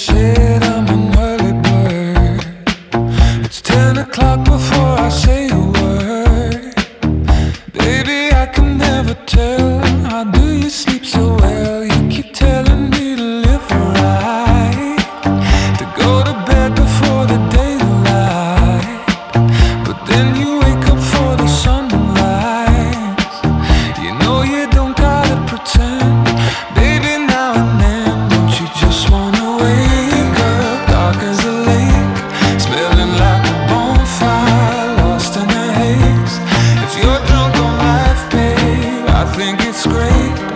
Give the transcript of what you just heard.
said I'm an early bird. It's 10 o'clock before I say a word. Baby, I can never tell. How do you sleep so well? You keep telling me to live right, to go to bed before the daylight, but then you wake up for the sunrise. You know you don't gotta pretend. Baby, now and then, don't you just wanna wake up dark as a lake, smelling like a bonfire, lost in the haze? If you're drunk on life, babe, I think it's great.